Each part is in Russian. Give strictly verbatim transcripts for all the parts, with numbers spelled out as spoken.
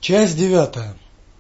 Часть девятая.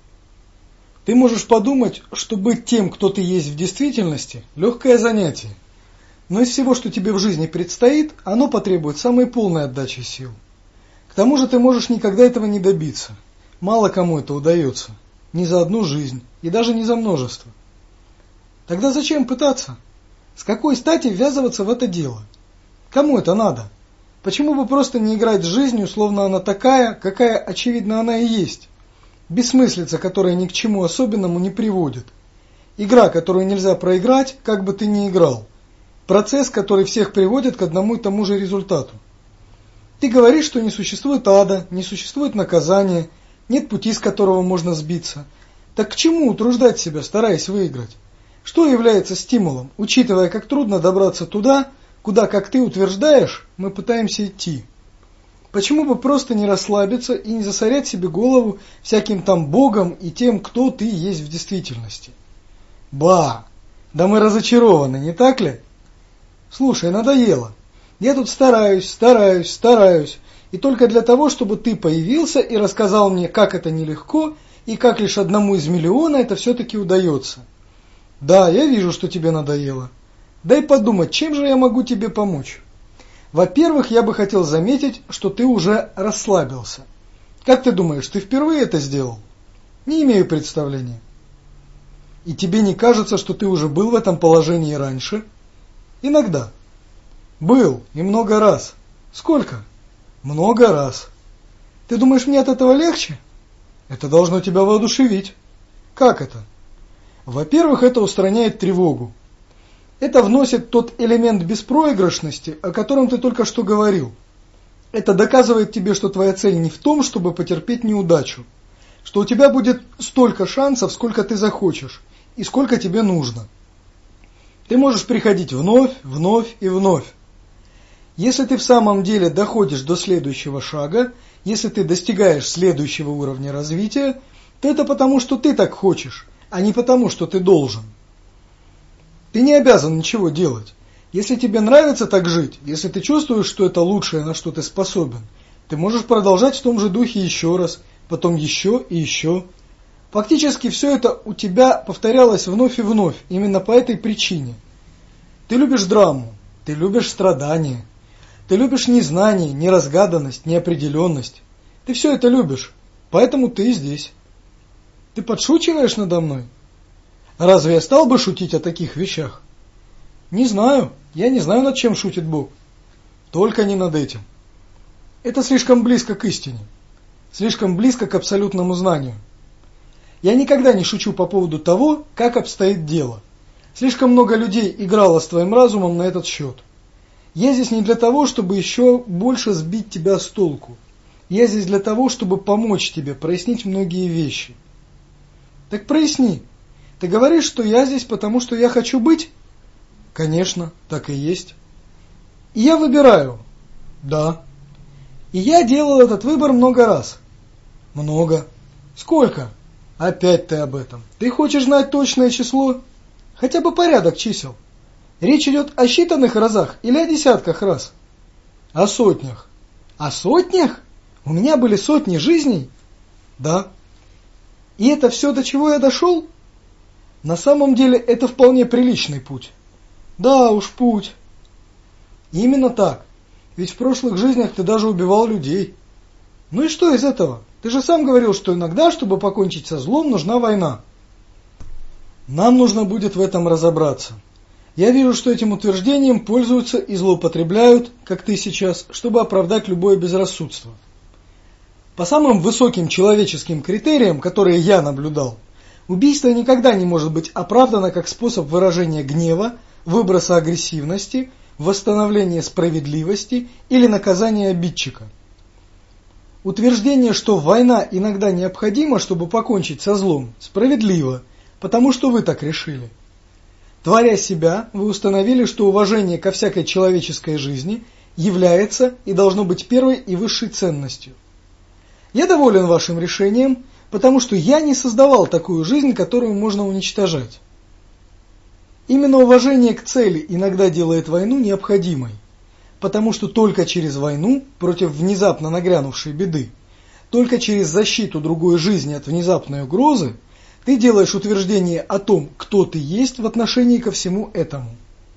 Ты можешь подумать, что быть тем, кто ты есть в действительности, легкое занятие. Но из всего, что тебе в жизни предстоит, оно потребует самой полной отдачи сил. К тому же ты можешь никогда этого не добиться. Мало кому это удается. Ни за одну жизнь, и даже не за множество. Тогда зачем пытаться? С какой стати ввязываться в это дело? Кому это надо? Почему бы просто не играть с жизнью, словно она такая, какая, очевидно, она и есть? Бессмыслица, которая ни к чему особенному не приводит. Игра, которую нельзя проиграть, как бы ты ни играл. Процесс, который всех приводит к одному и тому же результату. Ты говоришь, что не существует ада, не существует наказания, нет пути, с которого можно сбиться. Так к чему утруждать себя, стараясь выиграть? Что является стимулом, учитывая, как трудно добраться туда, куда, как ты утверждаешь, мы пытаемся идти? Почему бы просто не расслабиться и не засорять себе голову всяким там богом и тем, кто ты есть в действительности? Ба! Да мы разочарованы, не так ли? Слушай, надоело. Я тут стараюсь, стараюсь, стараюсь, и только для того, чтобы ты появился и рассказал мне, как это нелегко, и как лишь одному из миллиона это все-таки удается. Да, я вижу, что тебе надоело. Дай подумать, чем же я могу тебе помочь? Во-первых, я бы хотел заметить, что ты уже расслабился. Как ты думаешь, ты впервые это сделал? Не имею представления. И тебе не кажется, что ты уже был в этом положении раньше? Иногда. Был, и много раз. Сколько? Много раз. Ты думаешь, мне от этого легче? Это должно тебя воодушевить. Как это? Во-первых, это устраняет тревогу. Это вносит тот элемент беспроигрышности, о котором ты только что говорил. Это доказывает тебе, что твоя цель не в том, чтобы потерпеть неудачу, что у тебя будет столько шансов, сколько ты захочешь, и сколько тебе нужно. Ты можешь приходить вновь, вновь и вновь. Если ты в самом деле доходишь до следующего шага, если ты достигаешь следующего уровня развития, то это потому, что ты так хочешь, а не потому, что ты должен. Ты не обязан ничего делать. Если тебе нравится так жить, если ты чувствуешь, что это лучшее, на что ты способен, ты можешь продолжать в том же духе еще раз, потом еще и еще. Фактически все это у тебя повторялось вновь и вновь, именно по этой причине. Ты любишь драму, ты любишь страдания, ты любишь незнание, неразгаданность, неопределенность. Ты все это любишь, поэтому ты и здесь. Ты подшучиваешь надо мной? Разве я стал бы шутить о таких вещах? Не знаю, я не знаю, над чем шутит Бог. Только не над этим. Это слишком близко к истине, слишком близко к абсолютному знанию. Я никогда не шучу по поводу того, как обстоит дело. Слишком много людей играло с твоим разумом на этот счет. Я здесь не для того, чтобы еще больше сбить тебя с толку. Я здесь для того, чтобы помочь тебе прояснить многие вещи. Так проясни. Ты говоришь, что я здесь, потому что я хочу быть? Конечно, так и есть. И я выбираю? Да. И я делал этот выбор много раз. Много. Сколько? Опять ты об этом. Ты хочешь знать точное число? Хотя бы порядок чисел. Речь идет о считанных разах или о десятках раз? О сотнях. О сотнях? У меня были сотни жизней? Да. И это все, до чего я дошел? На самом деле это вполне приличный путь. Да уж, путь. И именно так. Ведь в прошлых жизнях ты даже убивал людей. Ну и что из этого? Ты же сам говорил, что иногда, чтобы покончить со злом, нужна война. Нам нужно будет в этом разобраться. Я вижу, что этим утверждением пользуются и злоупотребляют, как ты сейчас, чтобы оправдать любое безрассудство. По самым высоким человеческим критериям, которые я наблюдал, убийство никогда не может быть оправдано как способ выражения гнева, выброса агрессивности, восстановления справедливости или наказания обидчика. Утверждение, что война иногда необходима, чтобы покончить со злом, справедливо, потому что вы так решили. Творя себя, вы установили, что уважение ко всякой человеческой жизни является и должно быть первой и высшей ценностью. Я доволен вашим решением, потому что я не создавал такую жизнь, которую можно уничтожать. Именно уважение к цели иногда делает войну необходимой, потому что только через войну против внезапно нагрянувшей беды только через защиту другой жизни от внезапной угрозы ты делаешь утверждение о том, кто ты есть в отношении ко всему этому.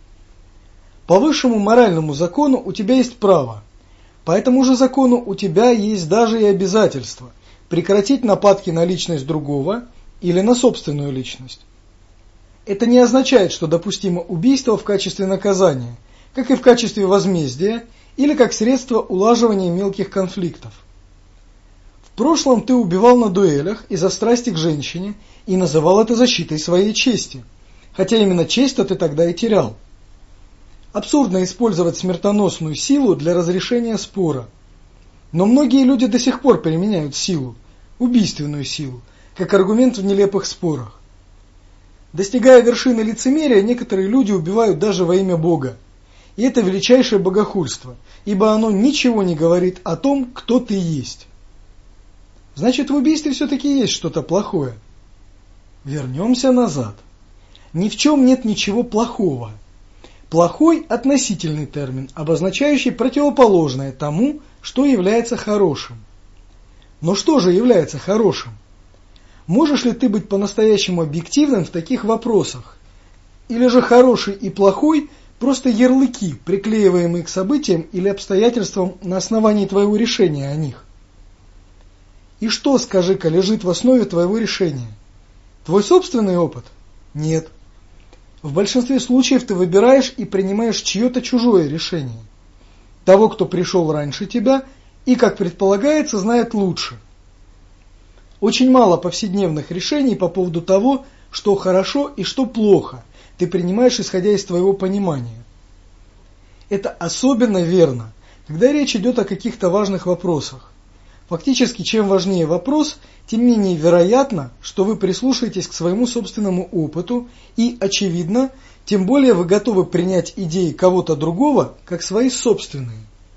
По высшему моральному закону у тебя есть право, по этому же закону у тебя есть даже и обязательство прекратить нападки на личность другого или на собственную личность. Это не означает, что допустимо убийство в качестве наказания, как и в качестве возмездия или как средство улаживания мелких конфликтов. В прошлом ты убивал на дуэлях из-за страсти к женщине и называл это защитой своей чести, хотя именно честь-то ты тогда и терял. Абсурдно использовать смертоносную силу для разрешения спора. Но многие люди до сих пор применяют силу, убийственную силу, как аргумент в нелепых спорах. Достигая вершины лицемерия, некоторые люди убивают даже во имя Бога. И это величайшее богохульство, ибо оно ничего не говорит о том, кто ты есть. Значит, в убийстве все-таки есть что-то плохое. Вернемся назад. Ни в чем нет ничего плохого. Плохой – относительный термин, обозначающий противоположное тому, что является хорошим. Но что же является хорошим? Можешь ли ты быть по-настоящему объективным в таких вопросах? Или же хороший и плохой – просто ярлыки, приклеиваемые к событиям или обстоятельствам на основании твоего решения о них? И что, скажи-ка, лежит в основе твоего решения? Твой собственный опыт? Нет. В большинстве случаев ты выбираешь и принимаешь чье-то чужое решение. Того, кто пришел раньше тебя и, как предполагается, знает лучше. Очень мало повседневных решений по поводу того, что хорошо и что плохо, ты принимаешь, исходя из твоего понимания. Это особенно верно, когда речь идет о каких-то важных вопросах. Фактически, чем важнее вопрос, тем менее вероятно, что вы прислушаетесь к своему собственному опыту и, очевидно, тем более вы готовы принять идеи кого-то другого как свои собственные.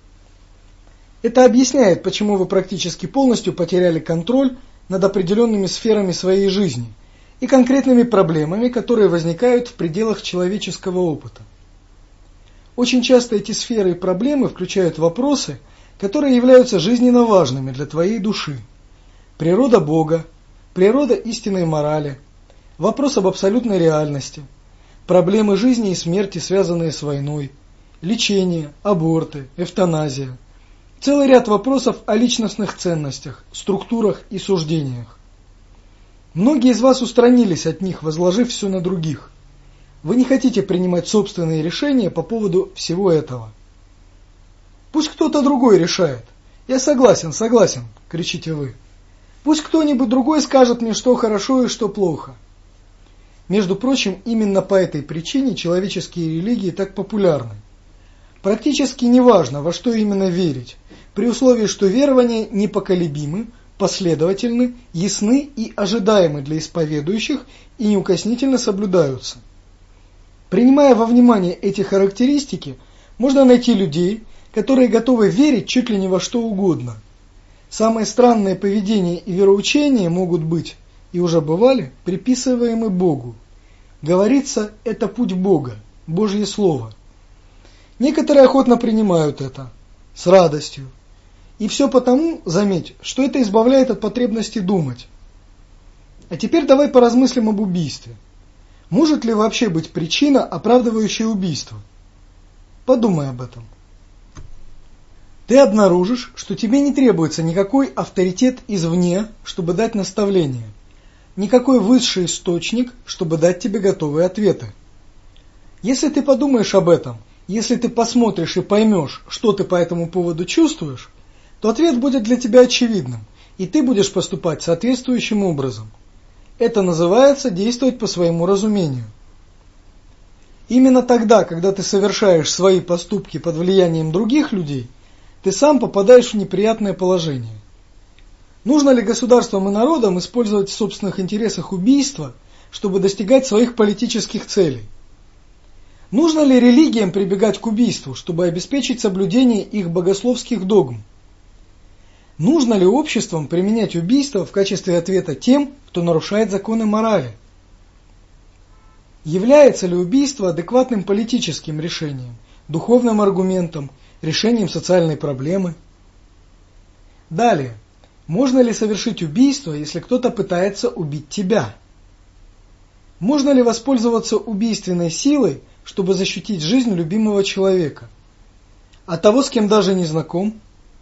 Это объясняет, почему вы практически полностью потеряли контроль над определенными сферами своей жизни и конкретными проблемами, которые возникают в пределах человеческого опыта. Очень часто эти сферы и проблемы включают вопросы, которые являются жизненно важными для твоей души. Природа Бога, природа истинной морали, вопрос об абсолютной реальности, проблемы жизни и смерти, связанные с войной, лечение, аборты, эвтаназия, целый ряд вопросов о личностных ценностях, структурах и суждениях. Многие из вас устранились от них, возложив все на других. Вы не хотите принимать собственные решения по поводу всего этого. Пусть кто-то другой решает. Я согласен, согласен, кричите вы. Пусть кто-нибудь другой скажет мне, что хорошо и что плохо. Между прочим, именно по этой причине человеческие религии так популярны. Практически неважно, во что именно верить, при условии, что верования непоколебимы, последовательны, ясны и ожидаемы для исповедующих и неукоснительно соблюдаются. Принимая во внимание эти характеристики, можно найти людей, которые готовы верить чуть ли не во что угодно. Самые странные поведения и вероучения могут быть, и уже бывали, приписываемы Богу. Говорится, это путь Бога, Божье Слово. Некоторые охотно принимают это, с радостью. И все потому, заметь, что это избавляет от потребности думать. А теперь давай поразмыслим об убийстве. Может ли вообще быть причина, оправдывающая убийство? Подумай об этом. Ты обнаружишь, что тебе не требуется никакой авторитет извне, чтобы дать наставление, никакой высший источник, чтобы дать тебе готовые ответы. Если ты подумаешь об этом, если ты посмотришь и поймешь, что ты по этому поводу чувствуешь, то ответ будет для тебя очевидным, и ты будешь поступать соответствующим образом. Это называется действовать по своему разумению. Именно тогда, когда ты совершаешь свои поступки под влиянием других людей, ты сам попадаешь в неприятное положение. Нужно ли государствам и народам использовать в собственных интересах убийство, чтобы достигать своих политических целей? Нужно ли религиям прибегать к убийству, чтобы обеспечить соблюдение их богословских догм? Нужно ли обществам применять убийство в качестве ответа тем, кто нарушает законы морали? Является ли убийство адекватным политическим решением, духовным аргументом, решением социальной проблемы? Далее. Можно ли совершить убийство, если кто-то пытается убить тебя? Можно ли воспользоваться убийственной силой, чтобы защитить жизнь любимого человека? А того, с кем даже не знаком?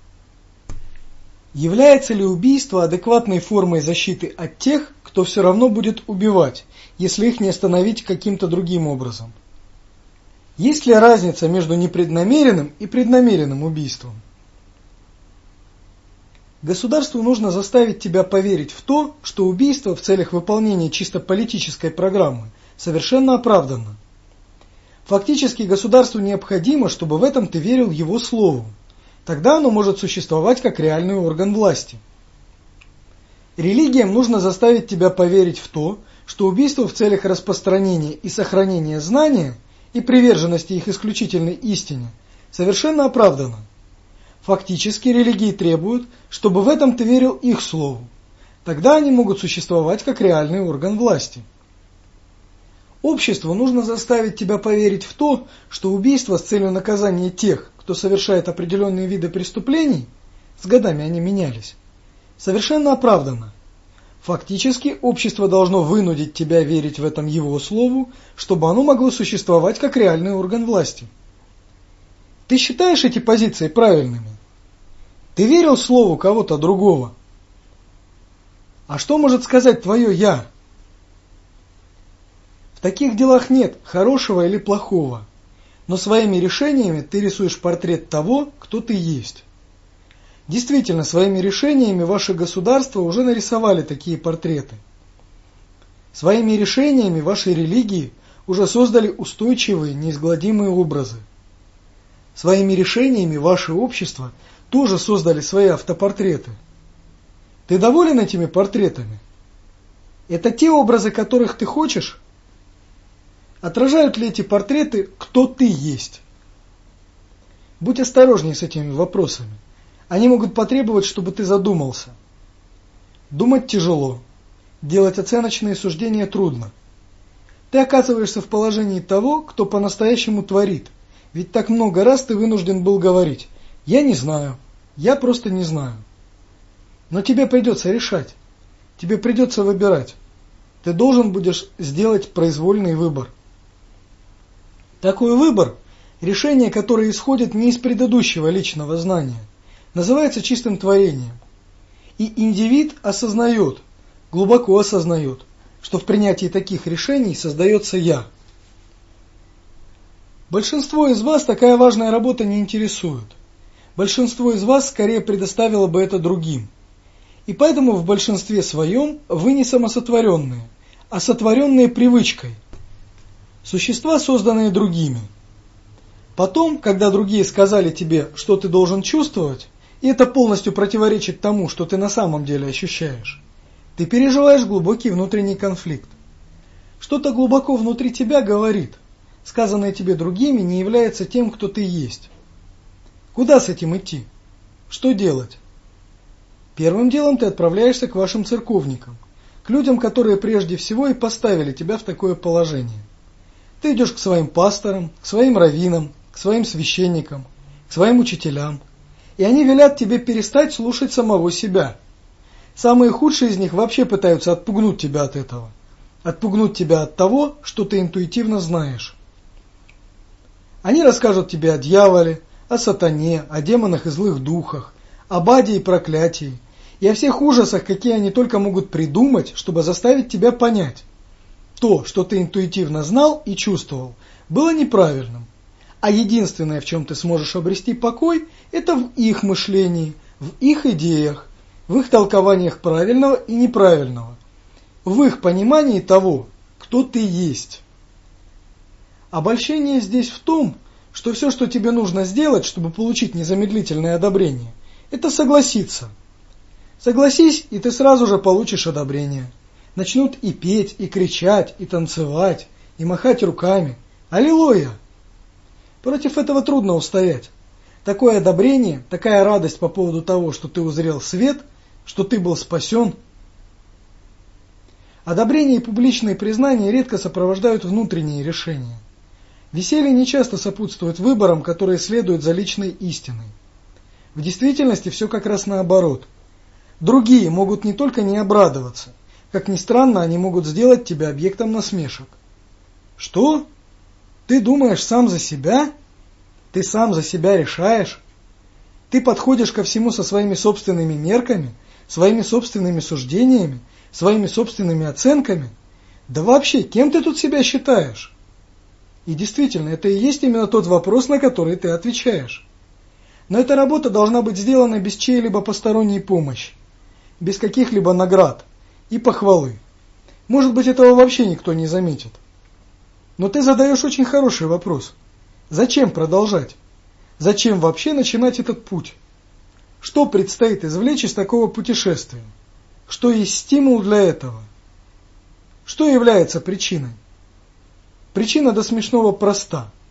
Является ли убийство адекватной формой защиты от тех, кто все равно будет убивать, если их не остановить каким-то другим образом? Есть ли разница между непреднамеренным и преднамеренным убийством? Государству нужно заставить тебя поверить в то, что убийство в целях выполнения чисто политической программы совершенно оправдано. Фактически государству необходимо, чтобы в этом ты верил его слову. Тогда оно может существовать как реальный орган власти. Религиям нужно заставить тебя поверить в то, что убийство в целях распространения и сохранения знания и приверженности их исключительной истине совершенно оправдано. Фактически религии требуют, чтобы в этом ты верил их слову. Тогда они могут существовать как реальный орган власти. Обществу нужно заставить тебя поверить в то, что убийство с целью наказания тех, кто совершает определенные виды преступлений, с годами они менялись, совершенно оправдано. Фактически общество должно вынудить тебя верить в этом его слову, чтобы оно могло существовать как реальный орган власти. Ты считаешь эти позиции правильными? Ты верил слову кого-то другого? А что может сказать твое «я»? В таких делах нет хорошего или плохого, но своими решениями ты рисуешь портрет того, кто ты есть. Действительно, своими решениями ваши государства уже нарисовали такие портреты. Своими решениями ваши религии уже создали устойчивые, неизгладимые образы. Своими решениями ваше общество тоже создали свои автопортреты. Ты доволен этими портретами? Это те образы, которых ты хочешь? Отражают ли эти портреты, кто ты есть? Будь осторожней с этими вопросами. Они могут потребовать, чтобы ты задумался. Думать тяжело. Делать оценочные суждения трудно. Ты оказываешься в положении того, кто по-настоящему творит. Ведь так много раз ты вынужден был говорить: «Я не знаю, я просто не знаю». Но тебе придется решать. Тебе придется выбирать. Ты должен будешь сделать произвольный выбор. Такой выбор, решение, которое исходит не из предыдущего личного знания, называется чистым творением. И индивид осознает, глубоко осознает, что в принятии таких решений создается «я». Большинство из вас такая важная работа не интересует. Большинство из вас скорее предоставило бы это другим. И поэтому в большинстве своем вы не самосотворенные, а сотворенные привычкой. Существа, созданные другими. Потом, когда другие сказали тебе, что ты должен чувствовать, и это полностью противоречит тому, что ты на самом деле ощущаешь, ты переживаешь глубокий внутренний конфликт. Что-то глубоко внутри тебя говорит: сказанное тебе другими не является тем, кто ты есть. Куда с этим идти? Что делать? Первым делом ты отправляешься к вашим церковникам, к людям, которые прежде всего и поставили тебя в такое положение. Ты идешь к своим пасторам, к своим раввинам, к своим священникам, к своим учителям, и они велят тебе перестать слушать самого себя. Самые худшие из них вообще пытаются отпугнуть тебя от этого, отпугнуть тебя от того, что ты интуитивно знаешь. Они расскажут тебе о дьяволе, о сатане, о демонах и злых духах, об аде и проклятии, и о всех ужасах, какие они только могут придумать, чтобы заставить тебя понять: то, что ты интуитивно знал и чувствовал, было неправильным, а единственное, в чем ты сможешь обрести покой, это в их мышлении, в их идеях, в их толкованиях правильного и неправильного, в их понимании того, кто ты есть. Обольщение здесь в том, что все, что тебе нужно сделать, чтобы получить незамедлительное одобрение, это согласиться. Согласись, и ты сразу же получишь одобрение. Начнут и петь, и кричать, и танцевать, и махать руками. Аллилуйя! Против этого трудно устоять. Такое одобрение, такая радость по поводу того, что ты узрел свет, что ты был спасен. Одобрение и публичные признания редко сопровождают внутренние решения. Веселье нечасто сопутствует выборам, которые следуют за личной истиной. В действительности все как раз наоборот. Другие могут не только не обрадоваться, как ни странно, они могут сделать тебя объектом насмешек. Что? Ты думаешь сам за себя? Ты сам за себя решаешь? Ты подходишь ко всему со своими собственными мерками, своими собственными суждениями, своими собственными оценками? Да вообще, кем ты тут себя считаешь? И действительно, это и есть именно тот вопрос, на который ты отвечаешь. Но эта работа должна быть сделана без чьей-либо посторонней помощи, без каких-либо наград и похвалы. Может быть, этого вообще никто не заметит. Но ты задаешь очень хороший вопрос. Зачем продолжать? Зачем вообще начинать этот путь? Что предстоит извлечь из такого путешествия? Что есть стимул для этого? Что является причиной? Причина до смешного проста.